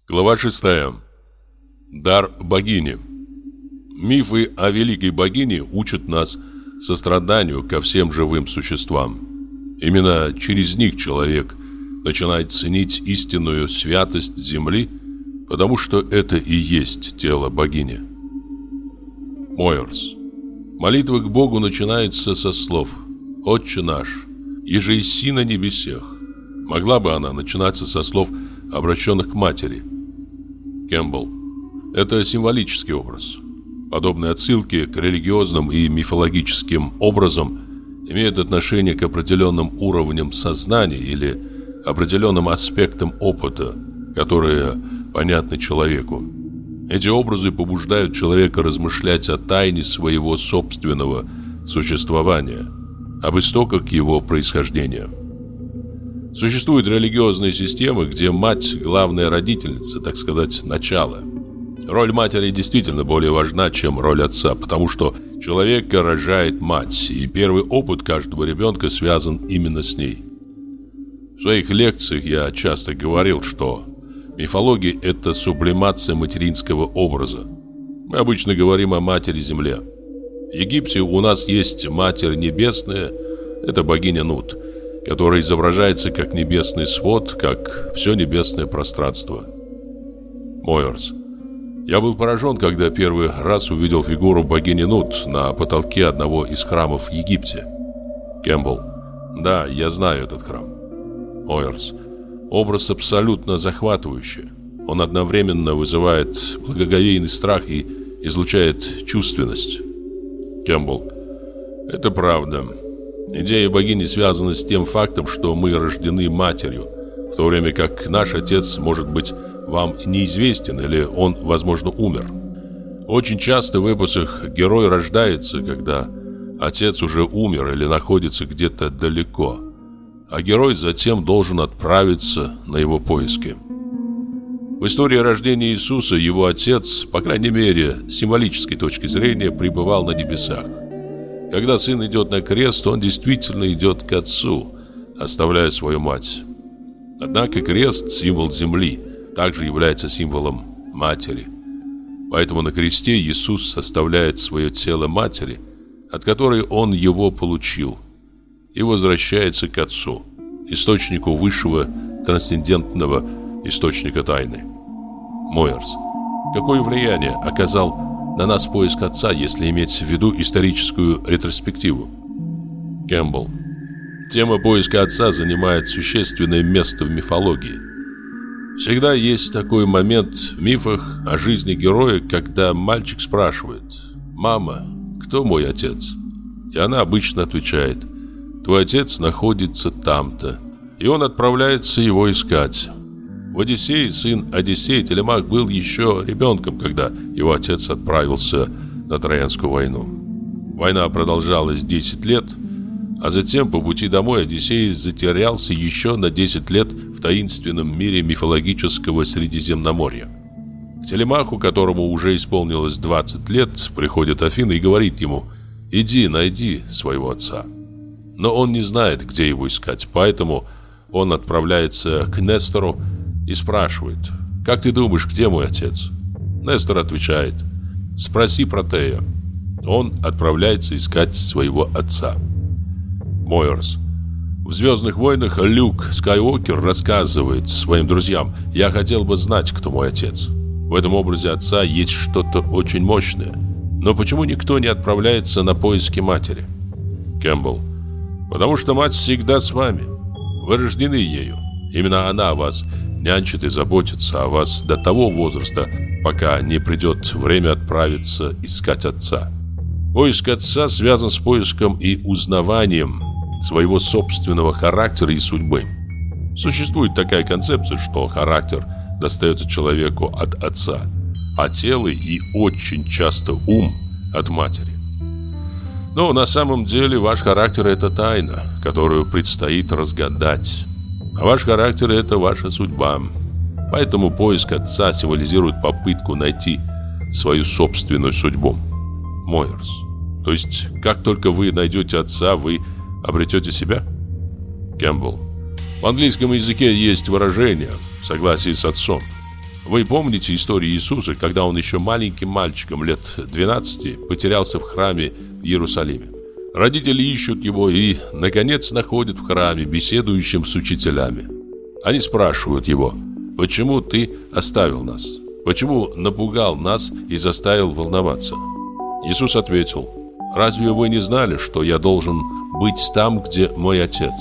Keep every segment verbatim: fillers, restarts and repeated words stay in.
Глава шестая. Дар богини. Мифы о великой богине учат нас состраданию ко всем живым существам. Именно через них человек начинает ценить истинную святость земли, потому что это и есть тело богини. Мойерс. Молитва к Богу начинается со слов «Отче наш, иже еси на небесех». Могла бы она начинаться со слов, обращенных к матери. Кэмпбелл. Это символический образ. Подобные отсылки к религиозным и мифологическим образам имеют отношение к определенным уровням сознания или определенным аспектам опыта, которые понятны человеку. Эти образы побуждают человека размышлять о тайне своего собственного существования, об истоках его происхождения. Существуют религиозные системы, где мать – главная родительница, так сказать, начало. Роль матери действительно более важна, чем роль отца, потому что человека рожает мать, и первый опыт каждого ребенка связан именно с ней. В своих лекциях я часто говорил, что мифология – это сублимация материнского образа. Мы обычно говорим о матери-земле. В Египте у нас есть Матерь Небесная, это богиня Нут, которая изображается как небесный свод, как все небесное пространство. Мойерс. Я был поражен, когда первый раз увидел фигуру богини Нут на потолке одного из храмов в Египте. Кэмпбелл. Да, я знаю этот храм. Мойерс. Образ абсолютно захватывающий. Он одновременно вызывает благоговейный страх и излучает чувственность. Кэмпбелл. Это правда. Идея богини связана с тем фактом, что мы рождены матерью, в то время как наш отец может быть вам неизвестен или он, возможно, умер. Очень часто в эпосах герой рождается, когда отец уже умер или находится где-то далеко, а герой затем должен отправиться на его поиски. В истории рождения Иисуса его отец, по крайней мере, с символической точки зрения, пребывал на небесах. Когда сын идет на крест, он действительно идет к отцу, оставляя свою мать. Однако крест, символ земли, также является символом матери. Поэтому на кресте Иисус оставляет свое тело матери, от которой он его получил, и возвращается к отцу, источнику высшего трансцендентного источника тайны. Мойерс. Какое влияние оказал на нас поиск отца, если иметь в виду историческую ретроспективу? Кэмпбелл. Тема поиска отца занимает существенное место в мифологии. Всегда есть такой момент в мифах о жизни героя, когда мальчик спрашивает: «Мама, кто мой отец?» И она обычно отвечает: «Твой отец находится там-то». И он отправляется его искать. В «Одиссее» сын Одиссея Телемах был еще ребенком, когда его отец отправился на Троянскую войну. Война продолжалась десять лет, а затем по пути домой Одиссей затерялся еще на десять лет в таинственном мире мифологического Средиземноморья. К Телемаху, которому уже исполнилось двадцать лет, приходит Афина и говорит ему: «Иди, найди своего отца». Но он не знает, где его искать, поэтому он отправляется к Нестору и спрашивает: «Как ты думаешь, где мой отец?» Нестор отвечает: «Спроси Протея». Он отправляется искать своего отца. Мойерс. В «Звездных войнах» Люк Скайуокер рассказывает своим друзьям: «Я хотел бы знать, кто мой отец». В этом образе отца есть что-то очень мощное. Но почему никто не отправляется на поиски матери? Кэмпбелл. Потому что мать всегда с вами. Вы рождены ею. Именно она о вас нянчит и заботится о вас до того возраста, пока не придет время отправиться искать отца. Поиск отца связан с поиском и узнаванием своего собственного характера и судьбы. Существует такая концепция, что характер достается человеку от отца, а тело и очень часто ум от матери. Но на самом деле ваш характер – это тайна, которую предстоит разгадать. А ваш характер – это ваша судьба. Поэтому поиск отца символизирует попытку найти свою собственную судьбу. Мойерс. То есть, как только вы найдете отца, вы обретете себя? Кэмпбелл. В английском языке есть выражение «в согласии с отцом». Вы помните историю Иисуса, когда он еще маленьким мальчиком лет двенадцати потерялся в храме в Иерусалиме? Родители ищут его и, наконец, находят в храме, беседующим с учителями. Они спрашивают его: «Почему ты оставил нас? Почему напугал нас и заставил волноваться?» Иисус ответил: «Разве вы не знали, что я должен быть там, где мой Отец?»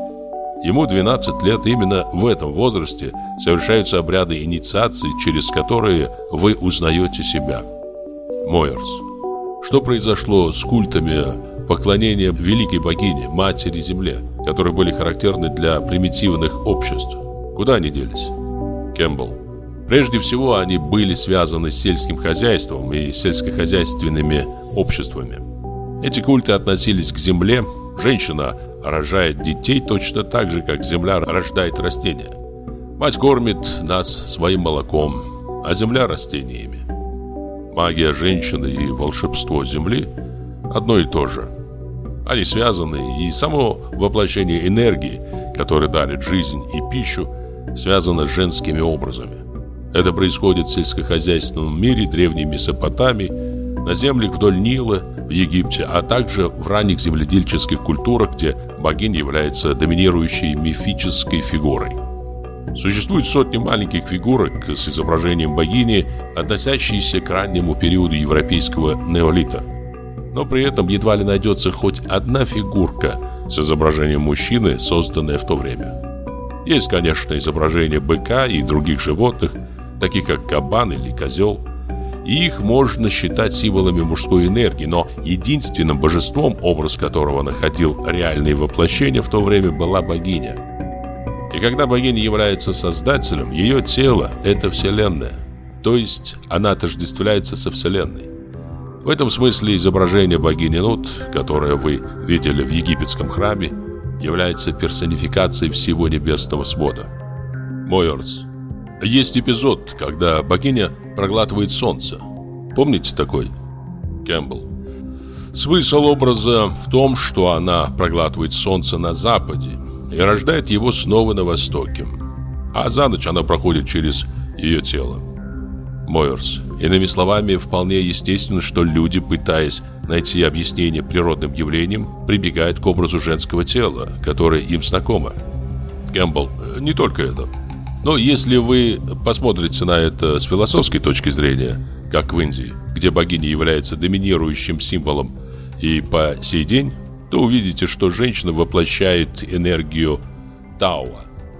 Ему двенадцать лет, именно в этом возрасте совершаются обряды инициации, через которые вы узнаете себя. Мойерс. Что произошло с культами поклонения великой богине, матери Земле, которые были характерны для примитивных обществ? Куда они делись? Кэмпбелл. Прежде всего, они были связаны с сельским хозяйством и сельскохозяйственными обществами. Эти культы относились к земле. Женщина рожает детей точно так же, как земля рождает растения. Мать кормит нас своим молоком, а земля растениями. Магия женщины и волшебство земли одно и то же. Они связаны, и само воплощение энергии, которое дарит жизнь и пищу, связано с женскими образами. Это происходит в сельскохозяйственном мире древней Месопотамии, на землях вдоль Нила, в Египте, а также в ранних земледельческих культурах, где богиня является доминирующей мифической фигурой. Существует сотни маленьких фигурок с изображением богини, относящиеся к раннему периоду европейского неолита. Но при этом едва ли найдется хоть одна фигурка с изображением мужчины, созданная в то время. Есть, конечно, изображения быка и других животных, таких как кабан или козел. И их можно считать символами мужской энергии, но единственным божеством, образ которого находил реальные воплощения в то время, была богиня. И когда богиня является создателем, ее тело – это Вселенная. То есть она отождествляется со Вселенной. В этом смысле изображение богини Нут, которое вы видели в египетском храме, является персонификацией всего небесного свода. Мойерс. Есть эпизод, когда богиня проглатывает солнце. Помните такой? Кэмпбелл. Смысл образа в том, что она проглатывает солнце на западе и рождает его снова на востоке, а за ночь она проходит через ее тело. Мойерс. Иными словами, вполне естественно, что люди, пытаясь найти объяснение природным явлениям, прибегают к образу женского тела, которое им знакомо. Кэмпбелл. Не только это. Но если вы посмотрите на это с философской точки зрения, как в Индии, где богиня является доминирующим символом и по сей день, то увидите, что женщина воплощает энергию Тао.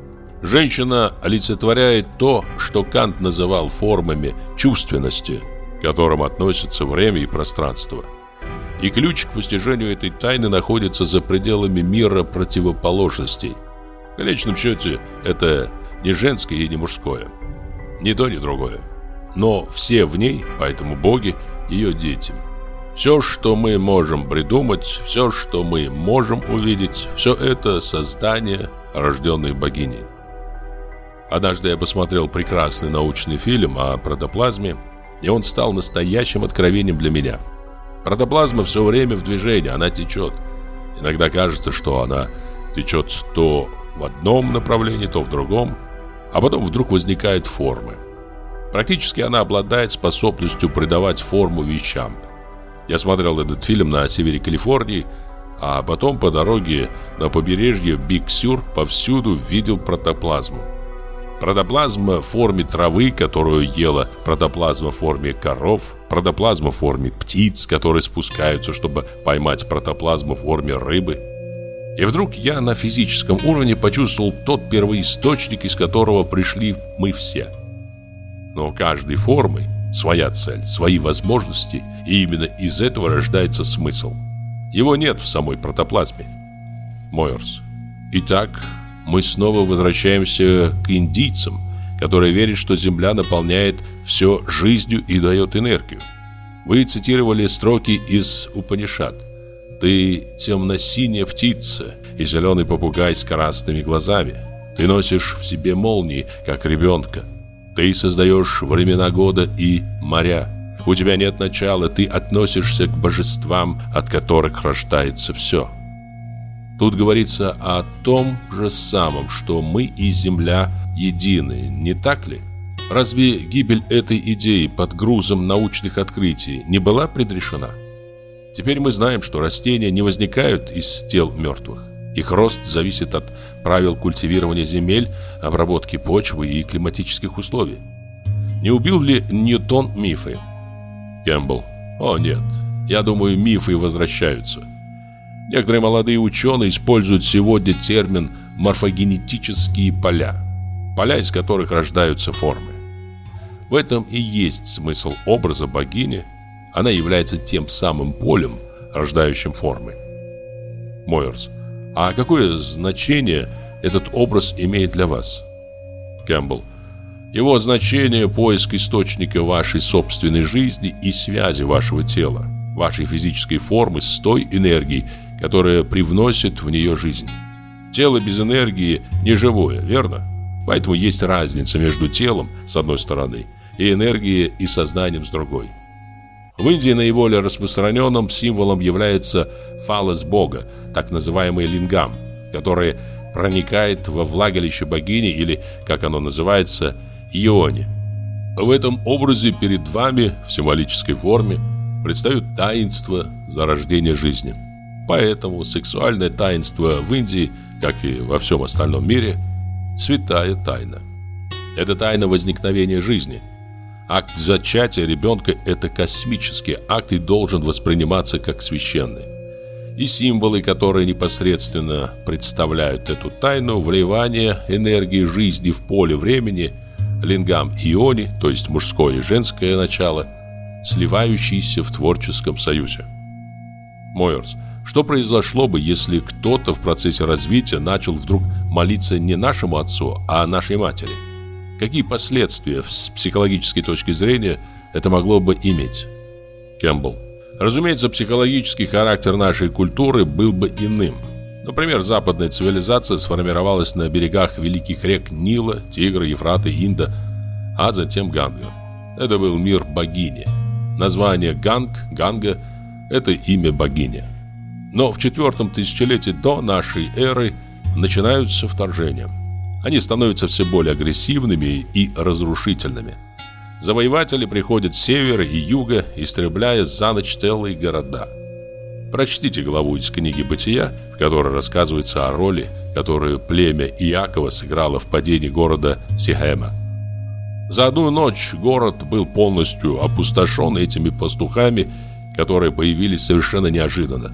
Женщина олицетворяет то, что Кант называл формами чувственности, к которым относятся время и пространство. И ключ к постижению этой тайны находится за пределами мира противоположностей. В конечном счете, это не женское и не мужское, ни то, ни другое. Но все в ней, поэтому боги, ее дети. Все, что мы можем придумать, все, что мы можем увидеть, все это создание, рожденное богиней. Однажды я посмотрел прекрасный научный фильм о протоплазме, и он стал настоящим откровением для меня. Протоплазма все время в движении, она течет. Иногда кажется, что она течет то в одном направлении, то в другом, а потом вдруг возникают формы. Практически она обладает способностью придавать форму вещам. Я смотрел этот фильм на севере Калифорнии, а потом по дороге на побережье Биг-Сюр повсюду видел протоплазму. Протоплазма в форме травы, которую ела, протоплазма в форме коров, протоплазма в форме птиц, которые спускаются, чтобы поймать протоплазму в форме рыбы. И вдруг я на физическом уровне почувствовал тот первоисточник, из которого пришли мы все. Но у каждой формы своя цель, свои возможности, и именно из этого рождается смысл. Его нет в самой протоплазме. Мойерс. Итак, мы снова возвращаемся к индийцам, которые верят, что Земля наполняет все жизнью и дает энергию. Вы цитировали строки из Упанишад. Ты темно-синяя птица и зеленый попугай с красными глазами. Ты носишь в себе молнии, как ребенка. Ты создаешь времена года и моря. У тебя нет начала, ты относишься к божествам, от которых рождается все. Тут говорится о том же самом, что мы и Земля едины, не так ли? Разве гибель этой идеи под грузом научных открытий не была предрешена? Теперь мы знаем, что растения не возникают из тел мертвых. Их рост зависит от правил культивирования земель, обработки почвы и климатических условий. Не убил ли Ньютон мифы? Кэмпбелл. О, нет. Я думаю, мифы возвращаются. Некоторые молодые ученые используют сегодня термин «морфогенетические поля». Поля, из которых рождаются формы. В этом и есть смысл образа богини. Она является тем самым полем, рождающим формы. Мойерс. А какое значение этот образ имеет для вас? Кэмпбелл. Его значение – поиск источника вашей собственной жизни и связи вашего тела, вашей физической формы с той энергией, которая привносит в нее жизнь. Тело без энергии не живое, верно? Поэтому есть разница между телом, с одной стороны, и энергией и сознанием, с другой. В Индии наиболее распространенным символом является фалос бога, так называемый лингам, который проникает во влагалище богини или, как оно называется, йони. В этом образе перед вами в символической форме предстает таинство зарождения жизни. Поэтому сексуальное таинство в Индии, как и во всем остальном мире, святая тайна. Это тайна возникновения жизни. Акт зачатия ребенка – это космический акт и должен восприниматься как священный. И символы, которые непосредственно представляют эту тайну вливания энергии жизни в поле времени, лингам и иони, то есть мужское и женское начало, сливающиеся в творческом союзе. Мойерс. Что произошло бы, если кто-то в процессе развития начал вдруг молиться не нашему отцу, а нашей матери? Какие последствия с психологической точки зрения это могло бы иметь? Кэмпбелл. Разумеется, психологический характер нашей культуры был бы иным. Например, западная цивилизация сформировалась на берегах великих рек Нила, Тигра, Ефрата, Инда, а затем Ганга. Это был мир богини. Название Ганг, Ганга – это имя богини. Но в четвертом тысячелетии до нашей эры начинаются вторжения. Они становятся все более агрессивными и разрушительными. Завоеватели приходят с севера и юга, истребляя за ночь целые города. Прочтите главу из книги «Бытия», в которой рассказывается о роли, которую племя Иакова сыграло в падении города Сихема. За одну ночь город был полностью опустошен этими пастухами, которые появились совершенно неожиданно.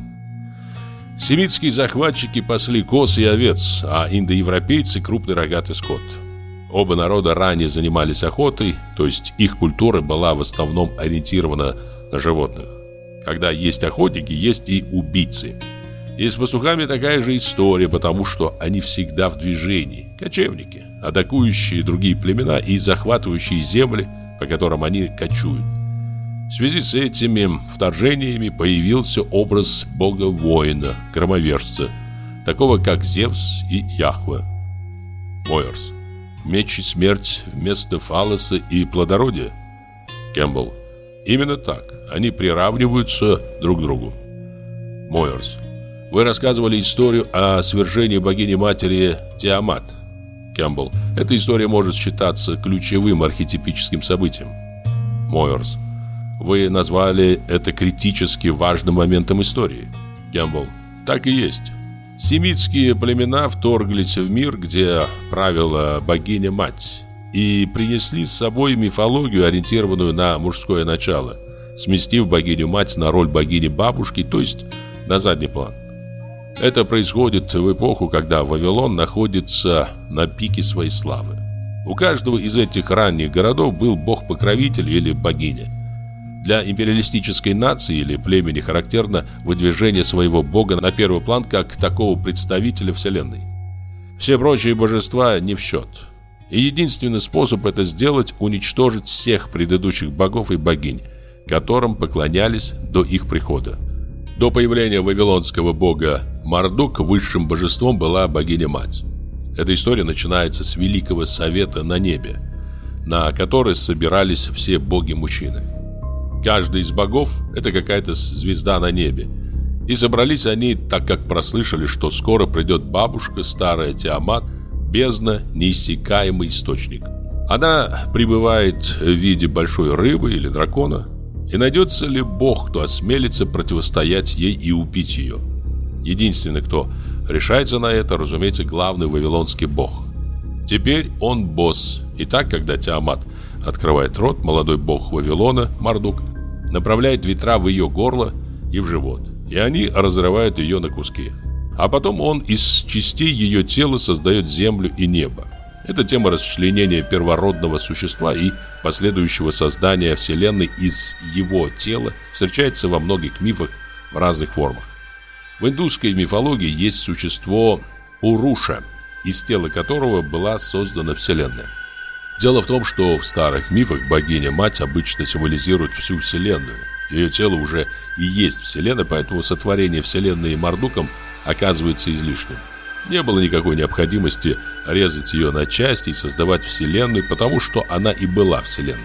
Семитские захватчики пасли коз и овец, а индоевропейцы – крупный рогатый скот. Оба народа ранее занимались охотой, то есть их культура была в основном ориентирована на животных. Когда есть охотники, есть и убийцы. И с пастухами такая же история, потому что они всегда в движении. Кочевники, атакующие другие племена и захватывающие земли, по которым они кочуют. В связи с этими вторжениями появился образ бога-воина, громовержца, такого как Зевс и Яхве. Мойерс. Меч и смерть вместо фалоса и плодородия. Кэмпбелл. Именно так. Они приравниваются друг к другу. Мойерс. Вы рассказывали историю о свержении богини-матери Тиамат. Кэмпбелл. Эта история может считаться ключевым архетипическим событием. Мойерс. Вы назвали это критически важным моментом истории. Кэмпбелл. Так и есть. Семитские племена вторглись в мир, где правила богиня-мать, и принесли с собой мифологию, ориентированную на мужское начало, сместив богиню-мать на роль богини-бабушки, то есть на задний план. Это происходит в эпоху, когда Вавилон находится на пике своей славы. У каждого из этих ранних городов был бог-покровитель или богиня. Для империалистической нации или племени характерно выдвижение своего бога на первый план как такого представителя вселенной. Все прочие божества не в счет. И единственный способ это сделать – уничтожить всех предыдущих богов и богинь, которым поклонялись до их прихода. До появления вавилонского бога Мардук высшим божеством была богиня-мать. Эта история начинается с Великого Совета на небе, на который собирались все боги-мужчины. Каждый из богов – это какая-то звезда на небе. И собрались они, так как прослышали, что скоро придет бабушка, старая Тиамат, бездна, неиссякаемый источник. Она пребывает в виде большой рыбы или дракона. И найдется ли бог, кто осмелится противостоять ей и убить ее? Единственный, кто решается на это, разумеется, главный вавилонский бог. Теперь он босс. И так, когда Тиамат открывает рот, молодой бог Вавилона, Мардук, направляет ветра в ее горло и в живот. И они разрывают ее на куски. А потом он из частей ее тела создает землю и небо. Это тема расчленения первородного существа и последующего создания Вселенной из его тела встречается во многих мифах в разных формах. В индусской мифологии есть существо Пуруша, из тела которого была создана Вселенная. Дело в том, что в старых мифах богиня-мать обычно символизирует всю Вселенную. Ее тело уже и есть Вселенная, поэтому сотворение Вселенной Мардуком оказывается излишним. Не было никакой необходимости резать ее на части и создавать Вселенную, потому что она и была Вселенной.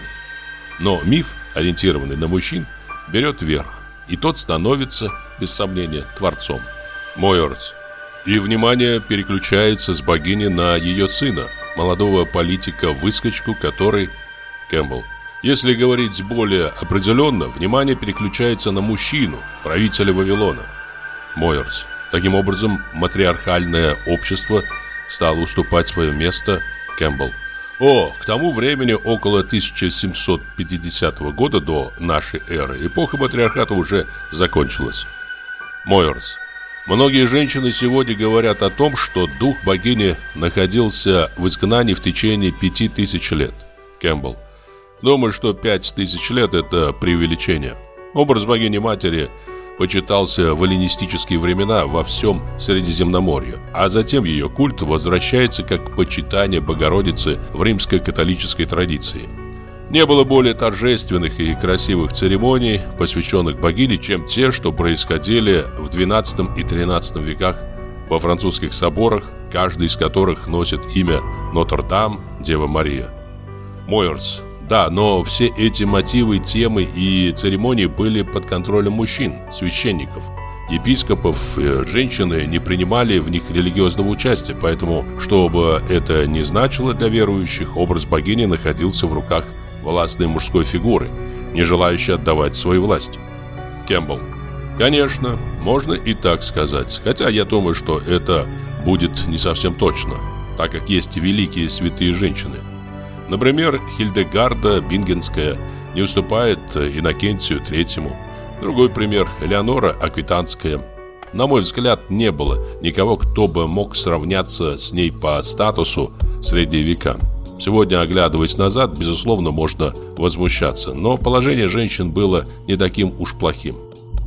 Но миф, ориентированный на мужчин, берет верх, и тот становится, без сомнения, творцом. Мойерс. И внимание переключается с богини на ее сына, молодого политика-выскочку, который... Кэмпбелл. Если говорить более определенно, внимание переключается на мужчину, правителя Вавилона. Мойерс. Таким образом, матриархальное общество стало уступать свое место. Кэмпбелл. О, к тому времени, около тысяча семьсот пятидесятого года до нашей эры, эпоха матриархата уже закончилась. Мойерс. Многие женщины сегодня говорят о том, что дух богини находился в изгнании в течение пяти тысяч лет. Кэмпбелл. Думаю, что пять тысяч лет – это преувеличение. Образ богини-матери почитался в эллинистические времена во всем Средиземноморье, а затем ее культ возвращается как почитание Богородицы в римско-католической традиции. Не было более торжественных и красивых церемоний, посвященных богине, чем те, что происходили в двенадцатом и тринадцатом веках во французских соборах, каждый из которых носит имя Нотр-Дам, Дева Мария. Мойерс. Да, но все эти мотивы, темы и церемонии были под контролем мужчин, священников. Епископов, женщины не принимали в них религиозного участия, поэтому, что бы это ни значило для верующих, образ богини находился в руках властной мужской фигуры, не желающей отдавать свою власть. Кэмпбелл. Конечно, можно и так сказать, хотя я думаю, что это будет не совсем точно, так как есть великие святые женщины. Например, Хильдегарда Бингенская не уступает Иннокентию Третьему. Другой пример – Элеонора Аквитанская. На мой взгляд, не было никого, кто бы мог сравняться с ней по статусу в средние века. Сегодня, оглядываясь назад, безусловно, можно возмущаться, но положение женщин было не таким уж плохим.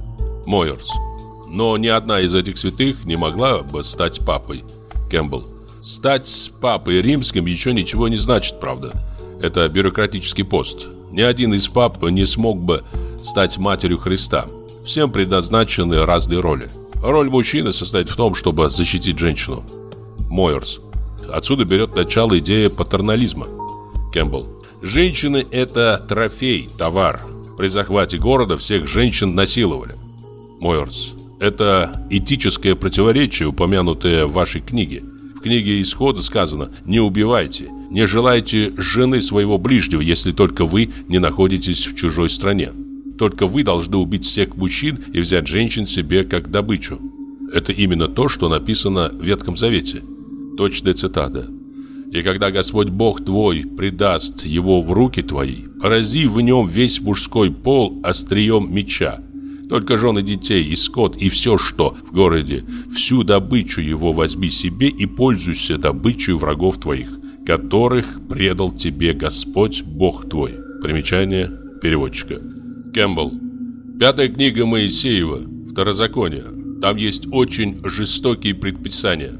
Мойерс. Но ни одна из этих святых не могла бы стать папой. Кэмпбелл. Стать папой римским еще ничего не значит, правда. Это бюрократический пост. Ни один из пап не смог бы стать матерью Христа. Всем предназначены разные роли. Роль мужчины состоит в том, чтобы защитить женщину. Мойерс. Отсюда берет начало идея патернализма. Кэмпбелл. Женщины – это трофей, товар. При захвате города всех женщин насиловали. Мойерс. Это этическое противоречие, упомянутое в вашей книге. В книге Исхода сказано: «Не убивайте, не желайте жены своего ближнего, если только вы не находитесь в чужой стране. Только вы должны убить всех мужчин и взять женщин себе как добычу». Это именно то, что написано в Ветхом Завете. Точная цитата. «И когда Господь Бог твой предаст его в руки твои, порази в нем весь мужской пол острием меча. Только жены детей и скот и все, что в городе, всю добычу его возьми себе и пользуйся добычей врагов твоих, которых предал тебе Господь Бог твой». Примечание переводчика. Кэмпбелл. Пятая книга Моисеева, Второзаконие. Там есть очень жестокие предписания.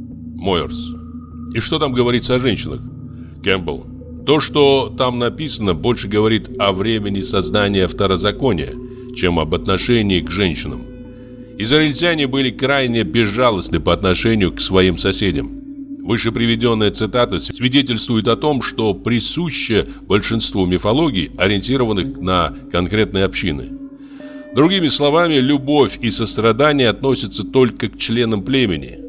Мойерс. И что там говорится о женщинах? Кэмпбелл. То, что там написано, больше говорит о времени создания Второзакония, чем об отношении к женщинам. Израильтяне были крайне безжалостны по отношению к своим соседям. Выше приведенная цитата свидетельствует о том, что присуще большинству мифологий, ориентированных на конкретные общины. Другими словами, любовь и сострадание относятся только к членам племени,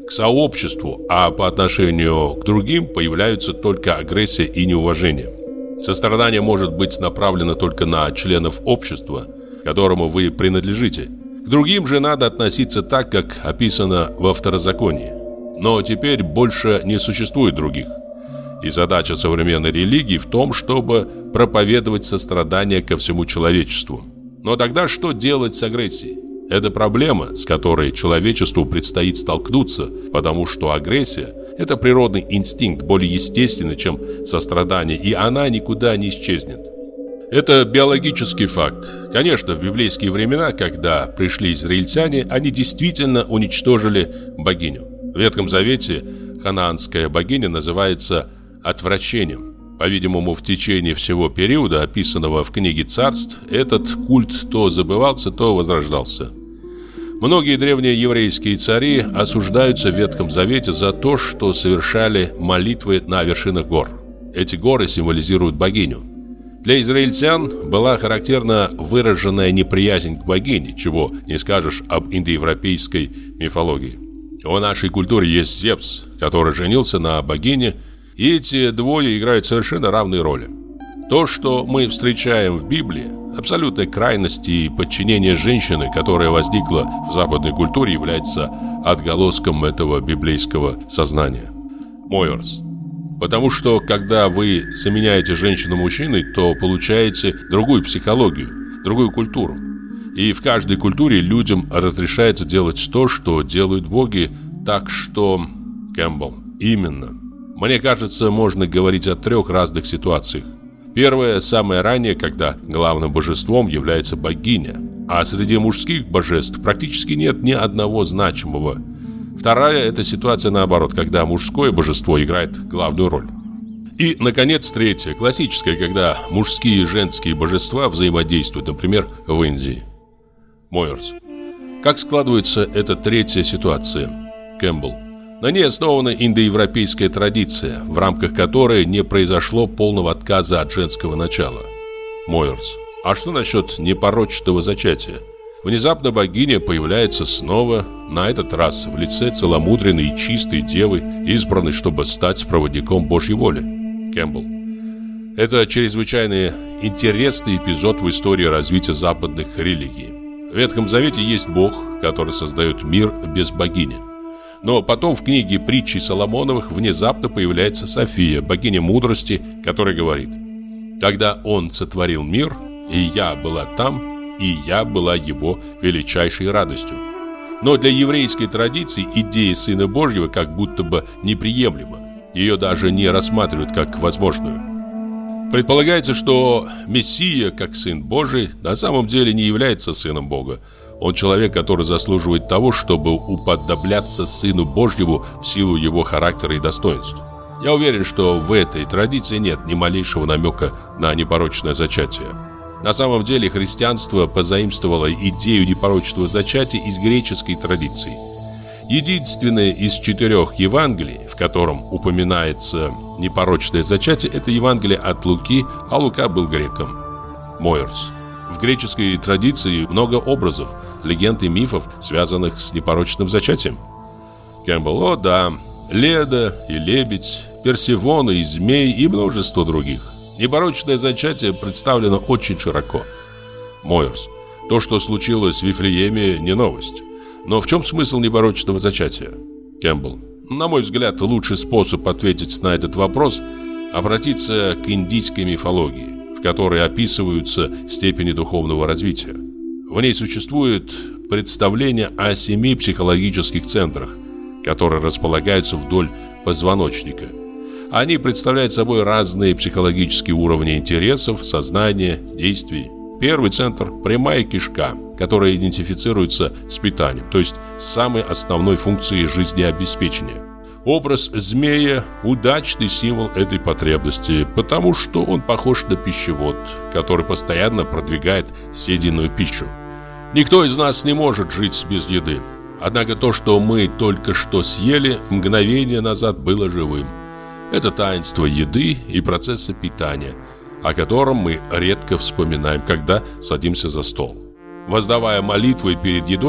к сообществу, а по отношению к другим появляются только агрессия и неуважение. Сострадание может быть направлено только на членов общества, которому вы принадлежите. К другим же надо относиться так, как описано во Второзаконии. Но теперь больше не существует других. И задача современной религии в том, чтобы проповедовать сострадание ко всему человечеству. Но тогда что делать с агрессией? Это проблема, с которой человечеству предстоит столкнуться, потому что агрессия – это природный инстинкт, более естественный, чем сострадание, и она никуда не исчезнет. Это биологический факт. Конечно, в библейские времена, когда пришли израильтяне, они действительно уничтожили богиню. В Ветхом Завете ханаанская богиня называется отвращением. По-видимому, в течение всего периода, описанного в книге Царств, этот культ то забывался, то возрождался. Многие древние еврейские цари осуждаются в Ветхом Завете за то, что совершали молитвы на вершинах гор. Эти горы символизируют богиню. Для израильтян была характерна выраженная неприязнь к богине, чего не скажешь об индоевропейской мифологии. В нашей культуре есть Зевс, который женился на богине, и эти двое играют совершенно равные роли. То, что мы встречаем в Библии, абсолютная крайность и подчинение женщины, которая возникла в западной культуре, является отголоском этого библейского сознания. Мойерс. Потому что, когда вы заменяете женщину мужчиной, то получаете другую психологию, другую культуру. И в каждой культуре людям разрешается делать то, что делают боги, так что... Кэмпбелл. Именно. Мне кажется, можно говорить о трех разных ситуациях. Первая, самая ранняя, когда главным божеством является богиня, а среди мужских божеств практически нет ни одного значимого. Вторая – это ситуация наоборот, когда мужское божество играет главную роль. И, наконец, третья, классическая, когда мужские и женские божества взаимодействуют, например, в Индии. Мойерс. Как складывается эта третья ситуация? Кэмпбелл. На ней основана индоевропейская традиция, в рамках которой не произошло полного отказа от женского начала. Мойерс. А что насчет непорочного зачатия? Внезапно богиня появляется снова, на этот раз в лице целомудренной и чистой девы, избранной, чтобы стать проводником Божьей воли. Кэмпбелл. Это чрезвычайно интересный эпизод в истории развития западных религий. В Ветхом Завете есть Бог, который создает мир без богини. Но потом в книге притчи Соломоновых внезапно появляется София, богиня мудрости, которая говорит: «Когда он сотворил мир, и я была там, и я была его величайшей радостью». Но для еврейской традиции идея Сына Божьего как будто бы неприемлема. Ее даже не рассматривают как возможную. Предполагается, что Мессия, как Сын Божий, на самом деле не является Сыном Бога. Он человек, который заслуживает того, чтобы уподобляться Сыну Божьему в силу его характера и достоинств. Я уверен, что в этой традиции нет ни малейшего намека на непорочное зачатие. На самом деле христианство позаимствовало идею непорочного зачатия из греческой традиции. Единственное из четырех Евангелий, в котором упоминается непорочное зачатие, это Евангелие от Луки, а Лука был греком. Мойерс. В греческой традиции много образов, легенд и мифов, связанных с непорочным зачатием. Кэмпбелл. О, да. Леда и лебедь, Персефона и змей и множество других. Непорочное зачатие представлено очень широко. Мойерс. То, что случилось в Вифлееме, не новость. Но в чем смысл непорочного зачатия? Кэмпбелл. На мой взгляд, лучший способ ответить на этот вопрос – обратиться к индийской мифологии, в которой описываются степени духовного развития. В ней существует представление о семи психологических центрах, которые располагаются вдоль позвоночника. Они представляют собой разные психологические уровни интересов, сознания, действий. Первый центр – прямая кишка, которая идентифицируется с питанием, то есть с самой основной функцией жизнеобеспечения. Образ змея – удачный символ этой потребности, потому что он похож на пищевод, который постоянно продвигает съеденную пищу. Никто из нас не может жить без еды. Однако то, что мы только что съели, мгновение назад было живым. Это таинство еды и процесса питания, о котором мы редко вспоминаем, когда садимся за стол. Воздавая молитвы перед едой,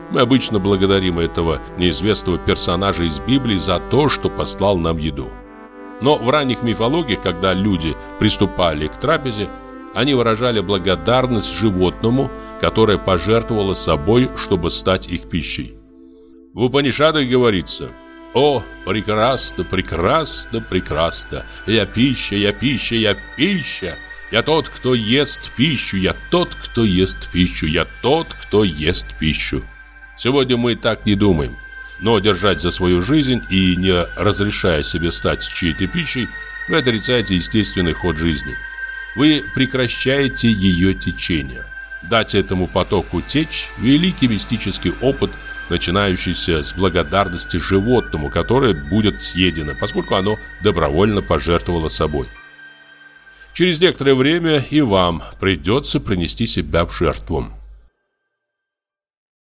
Мы обычно благодарим этого неизвестного персонажа из Библии за то, что послал нам еду. Но в ранних мифологиях, когда люди приступали к трапезе, они выражали благодарность животному, которое пожертвовало собой, чтобы стать их пищей. В Упанишадах говорится: «О, прекрасно, прекрасно, прекрасно! Я пища, я пища, я пища! Я тот, кто ест пищу, я тот, кто ест пищу, я тот, кто ест пищу!» Сегодня мы так не думаем. Но держать за свою жизнь и не разрешая себе стать чьей-то пищей, вы отрицаете естественный ход жизни. Вы прекращаете ее течение. Дать этому потоку течь – великий мистический опыт, начинающийся с благодарности животному, которое будет съедено, поскольку оно добровольно пожертвовало собой. Через некоторое время и вам придется принести себя в жертву.